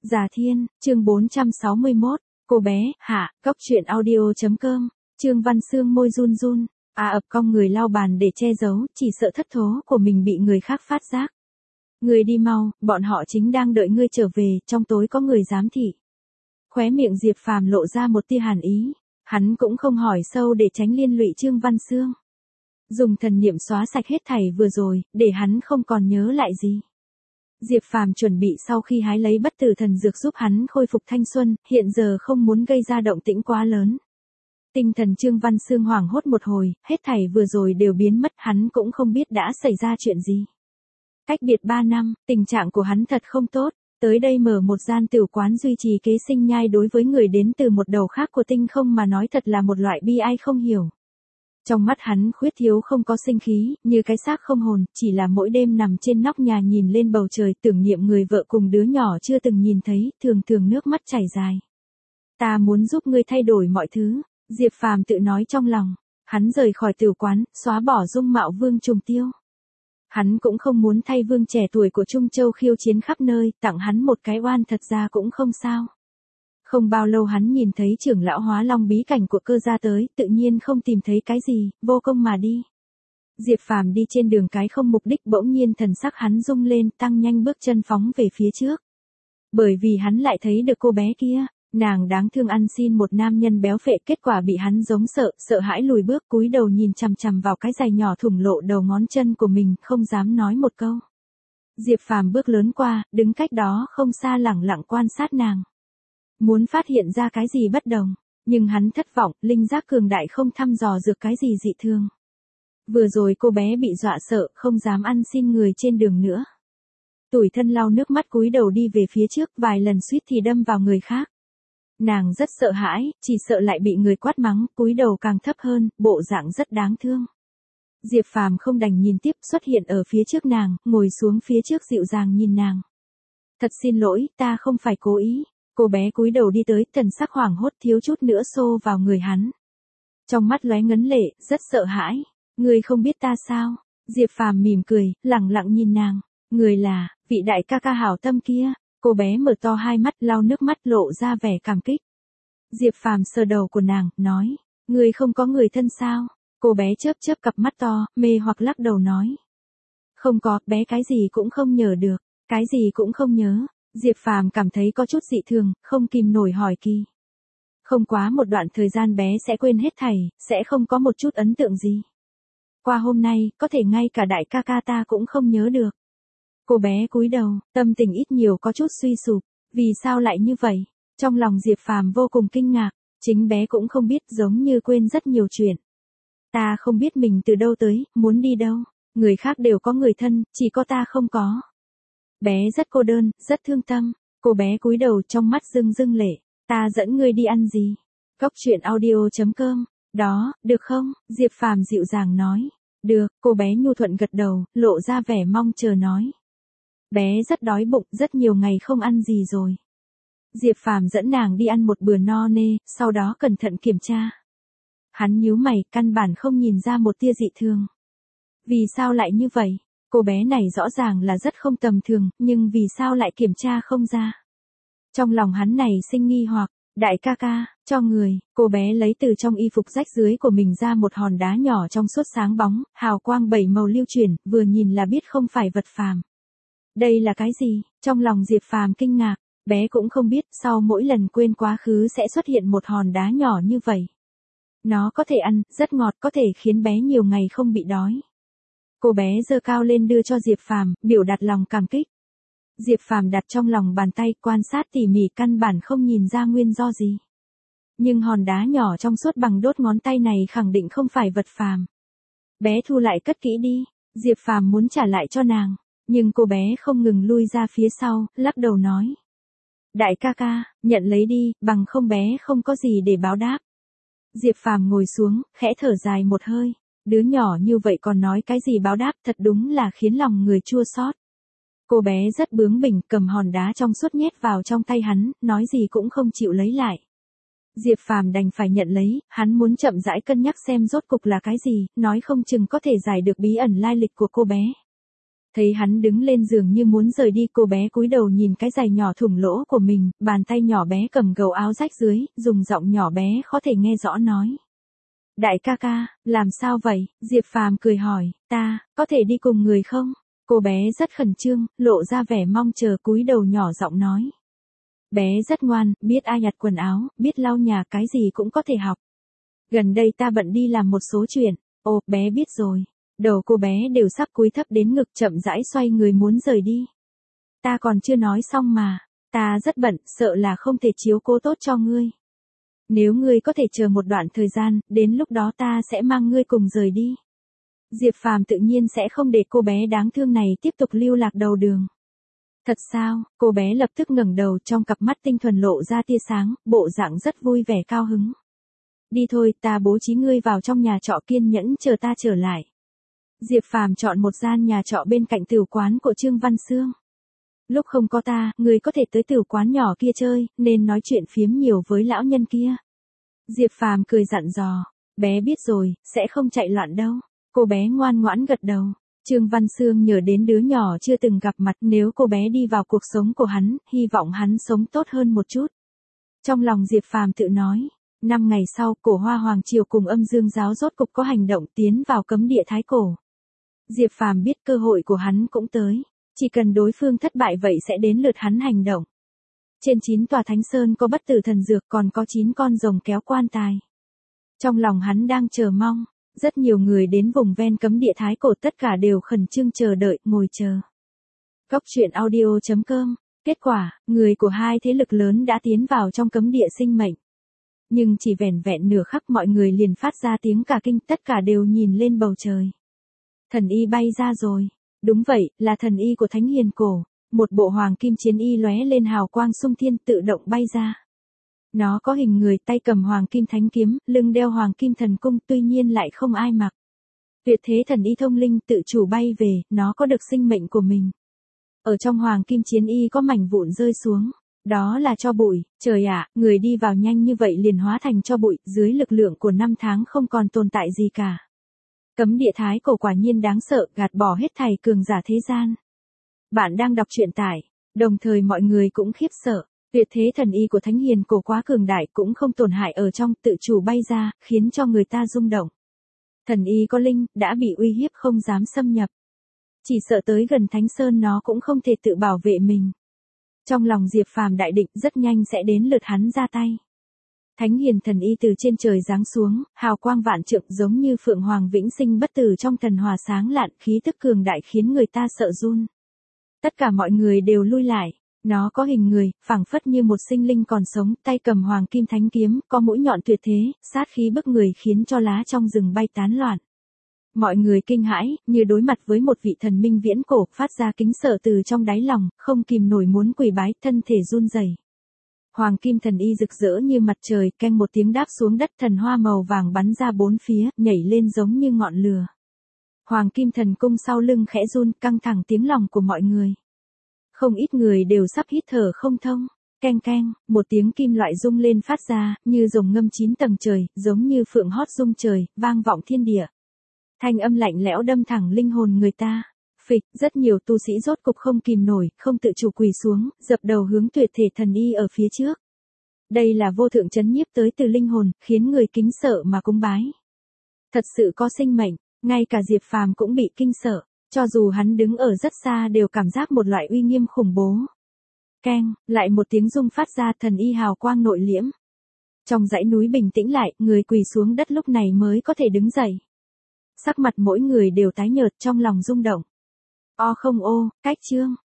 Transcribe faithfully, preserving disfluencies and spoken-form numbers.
Già Thiên, chương bốn trăm sáu mươi mốt, cô bé, hạ, cốc truyện audio.com, Trương Văn Sương môi run run, à ập cong người lau bàn để che giấu, chỉ sợ thất thố của mình bị người khác phát giác. Người đi mau, bọn họ chính đang đợi ngươi trở về, trong tối có người giám thị. Khóe miệng Diệp Phàm lộ ra một tia hàn ý, hắn cũng không hỏi sâu để tránh liên lụy Trương Văn Sương. Dùng thần niệm xóa sạch hết thảy vừa rồi, để hắn không còn nhớ lại gì. Diệp Phàm chuẩn bị sau khi hái lấy bất tử thần dược giúp hắn khôi phục thanh xuân, hiện giờ không muốn gây ra động tĩnh quá lớn. Tinh thần Trương Văn Sương hoảng hốt một hồi, hết thảy vừa rồi đều biến mất, hắn cũng không biết đã xảy ra chuyện gì. Cách biệt ba năm, tình trạng của hắn thật không tốt, tới đây mở một gian tiểu quán duy trì kế sinh nhai đối với người đến từ một đầu khác của tinh không mà nói thật là một loại bi ai không hiểu. Trong mắt hắn khuyết thiếu không có sinh khí, như cái xác không hồn, chỉ là mỗi đêm nằm trên nóc nhà nhìn lên bầu trời tưởng niệm người vợ cùng đứa nhỏ chưa từng nhìn thấy, thường thường nước mắt chảy dài. Ta muốn giúp ngươi thay đổi mọi thứ, Diệp Phàm tự nói trong lòng, hắn rời khỏi tiểu quán, xóa bỏ dung mạo Vương Trùng Tiêu. Hắn cũng không muốn thay vương trẻ tuổi của Trung Châu khiêu chiến khắp nơi, tặng hắn một cái oan thật ra cũng không sao. Không bao lâu hắn nhìn thấy trưởng lão hóa long bí cảnh của Cơ gia tới, tự nhiên không tìm thấy cái gì, vô công mà đi. Diệp Phàm đi trên đường cái không mục đích, bỗng nhiên thần sắc hắn rung lên, tăng nhanh bước chân phóng về phía trước. Bởi vì hắn lại thấy được cô bé kia, nàng đáng thương ăn xin một nam nhân béo phệ, kết quả bị hắn giống sợ, sợ hãi lùi bước, cúi đầu nhìn chằm chằm vào cái giày nhỏ thủng lộ đầu ngón chân của mình, không dám nói một câu. Diệp Phàm bước lớn qua, đứng cách đó không xa lẳng lặng quan sát nàng. Muốn phát hiện ra cái gì bất đồng, nhưng hắn thất vọng, linh giác cường đại không thăm dò được cái gì dị thường. Vừa rồi cô bé bị dọa sợ, không dám ăn xin người trên đường nữa. Tủi thân lau nước mắt cúi đầu đi về phía trước, vài lần suýt thì đâm vào người khác. Nàng rất sợ hãi, chỉ sợ lại bị người quát mắng, cúi đầu càng thấp hơn, bộ dạng rất đáng thương. Diệp Phàm không đành nhìn tiếp, xuất hiện ở phía trước nàng, ngồi xuống phía trước dịu dàng nhìn nàng. Thật xin lỗi, ta không phải cố ý. Cô bé cúi đầu đi tới, thần sắc hoảng hốt, thiếu chút nữa xô vào người hắn. Trong mắt lóe ngấn lệ, rất sợ hãi. Người không biết ta sao? Diệp Phàm mỉm cười, lẳng lặng nhìn nàng. Người là, vị đại ca ca hảo tâm kia. Cô bé mở to hai mắt, lau nước mắt, lộ ra vẻ cảm kích. Diệp Phàm sờ đầu của nàng, nói. Người không có người thân sao? Cô bé chớp chớp cặp mắt to, mê hoặc lắc đầu nói. Không có, bé cái gì cũng không nhớ được. Cái gì cũng không nhớ. Diệp Phàm cảm thấy có chút dị thường, không kìm nổi hỏi kỳ. Không quá một đoạn thời gian bé sẽ quên hết thảy, sẽ không có một chút ấn tượng gì. Qua hôm nay, có thể ngay cả đại ca ca ta cũng không nhớ được. Cô bé cúi đầu, tâm tình ít nhiều có chút suy sụp, vì sao lại như vậy? Trong lòng Diệp Phàm vô cùng kinh ngạc, chính bé cũng không biết, giống như quên rất nhiều chuyện. Ta không biết mình từ đâu tới, muốn đi đâu, người khác đều có người thân, chỉ có ta không có. Bé rất cô đơn, rất thương tâm, cô bé cúi đầu trong mắt rưng rưng lệ, ta dẫn ngươi đi ăn gì? Cốc truyện audio.com, đó, được không? Diệp Phàm dịu dàng nói, được, cô bé nhu thuận gật đầu, lộ ra vẻ mong chờ nói. Bé rất đói bụng, rất nhiều ngày không ăn gì rồi. Diệp Phàm dẫn nàng đi ăn một bữa no nê, sau đó cẩn thận kiểm tra. Hắn nhíu mày, căn bản không nhìn ra một tia dị thường. Vì sao lại như vậy? Cô bé này rõ ràng là rất không tầm thường, nhưng vì sao lại kiểm tra không ra? Trong lòng hắn này sinh nghi hoặc, đại ca ca, cho người, cô bé lấy từ trong y phục rách dưới của mình ra một hòn đá nhỏ trong suốt sáng bóng, hào quang bảy màu lưu chuyển, vừa nhìn là biết không phải vật phàm. Đây là cái gì? Trong lòng Diệp Phàm kinh ngạc, bé cũng không biết sau mỗi lần quên quá khứ sẽ xuất hiện một hòn đá nhỏ như vậy. Nó có thể ăn, rất ngọt, có thể khiến bé nhiều ngày không bị đói. Cô bé giơ cao lên đưa cho Diệp Phàm, biểu đạt lòng cảm kích. Diệp Phàm đặt trong lòng bàn tay, quan sát tỉ mỉ, căn bản không nhìn ra nguyên do gì. Nhưng hòn đá nhỏ trong suốt bằng đốt ngón tay này khẳng định không phải vật phàm. Bé thu lại cất kỹ đi, Diệp Phàm muốn trả lại cho nàng, nhưng cô bé không ngừng lui ra phía sau, lắc đầu nói. Đại ca ca, nhận lấy đi, bằng không bé không có gì để báo đáp. Diệp Phàm ngồi xuống, khẽ thở dài một hơi. Đứa nhỏ như vậy còn nói cái gì báo đáp, thật đúng là khiến lòng người chua xót. Cô bé rất bướng bỉnh, cầm hòn đá trong suốt nhét vào trong tay hắn, nói gì cũng không chịu lấy lại. Diệp Phàm đành phải nhận lấy, hắn muốn chậm rãi cân nhắc xem rốt cục là cái gì, nói không chừng có thể giải được bí ẩn lai lịch của cô bé. Thấy hắn đứng lên giường như muốn rời đi, cô bé cúi đầu nhìn cái giày nhỏ thủng lỗ của mình, bàn tay nhỏ bé cầm gầu áo rách dưới, dùng giọng nhỏ bé khó thể nghe rõ nói. Đại ca ca, làm sao vậy? Diệp Phàm cười hỏi, ta, có thể đi cùng người không? Cô bé rất khẩn trương, lộ ra vẻ mong chờ, cúi đầu nhỏ giọng nói. Bé rất ngoan, biết ai nhặt quần áo, biết lau nhà, cái gì cũng có thể học. Gần đây ta bận đi làm một số chuyện. Ồ, bé biết rồi. Đầu cô bé đều sắp cúi thấp đến ngực, chậm rãi xoay người muốn rời đi. Ta còn chưa nói xong mà. Ta rất bận, sợ là không thể chiếu cố tốt cho ngươi. Nếu ngươi có thể chờ một đoạn thời gian, đến lúc đó ta sẽ mang ngươi cùng rời đi. Diệp Phàm tự nhiên sẽ không để cô bé đáng thương này tiếp tục lưu lạc đầu đường. Thật sao? Cô bé lập tức ngẩng đầu, trong cặp mắt tinh thuần lộ ra tia sáng, bộ dạng rất vui vẻ cao hứng. Đi thôi, ta bố trí ngươi vào trong nhà trọ, kiên nhẫn chờ ta trở lại. Diệp Phàm chọn một gian nhà trọ bên cạnh tửu quán của Trương Văn Xương. Lúc không có ta, ngươi có thể tới tửu quán nhỏ kia chơi, nên nói chuyện phiếm nhiều với lão nhân kia. Diệp Phàm cười dặn dò, bé biết rồi, sẽ không chạy loạn đâu. Cô bé ngoan ngoãn gật đầu. Trương Văn Xương nhớ đến đứa nhỏ chưa từng gặp mặt, nếu cô bé đi vào cuộc sống của hắn, hy vọng hắn sống tốt hơn một chút. Trong lòng Diệp Phàm tự nói, năm ngày sau, Cổ Hoa Hoàng Triều cùng Âm Dương giáo rốt cục có hành động tiến vào cấm địa Thái Cổ. Diệp Phàm biết cơ hội của hắn cũng tới, chỉ cần đối phương thất bại vậy sẽ đến lượt hắn hành động. Trên chín tòa Thánh Sơn có bất tử thần dược, còn có chín con rồng kéo quan tài. Trong lòng hắn đang chờ mong. Rất nhiều người đến vùng ven cấm địa Thái Cổ, tất cả đều khẩn trương chờ đợi, ngồi chờ. Góc truyện audio chấm com. Kết quả, người của hai thế lực lớn đã tiến vào trong cấm địa sinh mệnh. Nhưng chỉ vẻn vẹn nửa khắc mọi người liền phát ra tiếng cả kinh, tất cả đều nhìn lên bầu trời. Thần y bay ra rồi. Đúng vậy, là thần y của Thánh Hiền Cổ. Một bộ hoàng kim chiến y lóe lên hào quang xung thiên, tự động bay ra. Nó có hình người, tay cầm hoàng kim thánh kiếm, lưng đeo hoàng kim thần cung, tuy nhiên lại không ai mặc. Tuyệt thế thần y thông linh tự chủ bay về, nó có được sinh mệnh của mình. Ở trong hoàng kim chiến y có mảnh vụn rơi xuống. Đó là tro bụi. Trời ạ, người đi vào nhanh như vậy liền hóa thành tro bụi, dưới lực lượng của năm tháng không còn tồn tại gì cả. Cấm địa Thái Cổ quả nhiên đáng sợ, gạt bỏ hết thảy cường giả thế gian. Bạn đang đọc truyện tải, đồng thời mọi người cũng khiếp sợ. Tuyệt thế thần y của Thánh Hiền Cổ quá cường đại, cũng không tổn hại ở trong, tự chủ bay ra, khiến cho người ta rung động. Thần y có linh, đã bị uy hiếp không dám xâm nhập. Chỉ sợ tới gần Thánh Sơn nó cũng không thể tự bảo vệ mình. Trong lòng Diệp Phàm đại định, rất nhanh sẽ đến lượt hắn ra tay. Thánh Hiền thần y từ trên trời giáng xuống, hào quang vạn trượng, giống như phượng hoàng vĩnh sinh bất tử trong thần hòa sáng lạn, khí tức cường đại khiến người ta sợ run. Tất cả mọi người đều lui lại. Nó có hình người, phảng phất như một sinh linh còn sống, tay cầm hoàng kim thánh kiếm, có mũi nhọn tuyệt thế, sát khí bức người khiến cho lá trong rừng bay tán loạn. Mọi người kinh hãi, như đối mặt với một vị thần minh viễn cổ, phát ra kính sợ từ trong đáy lòng, không kìm nổi muốn quỳ bái, thân thể run rẩy. Hoàng kim thần y rực rỡ như mặt trời, keng một tiếng đáp xuống đất, thần hoa màu vàng bắn ra bốn phía, nhảy lên giống như ngọn lửa. Hoàng kim thần cung sau lưng khẽ run, căng thẳng tiếng lòng của mọi người. Không ít người đều sắp hít thở không thông. Keng keng, một tiếng kim loại rung lên phát ra, như rồng ngâm chín tầng trời, giống như phượng hót rung trời, vang vọng thiên địa. Thanh âm lạnh lẽo đâm thẳng linh hồn người ta. Phịch, rất nhiều tu sĩ rốt cục không kìm nổi, không tự chủ quỳ xuống, dập đầu hướng tuyệt thể thần y ở phía trước. Đây là vô thượng chấn nhiếp tới từ linh hồn, khiến người kính sợ mà cúng bái. Thật sự có sinh mệnh, ngay cả Diệp Phàm cũng bị kinh sợ. Cho dù hắn đứng ở rất xa đều cảm giác một loại uy nghiêm khủng bố. Keng, lại một tiếng rung phát ra, thần y hào quang nội liễm. Trong dãy núi bình tĩnh lại, người quỳ xuống đất lúc này mới có thể đứng dậy. Sắc mặt mỗi người đều tái nhợt, trong lòng rung động. O không ô, cách chương.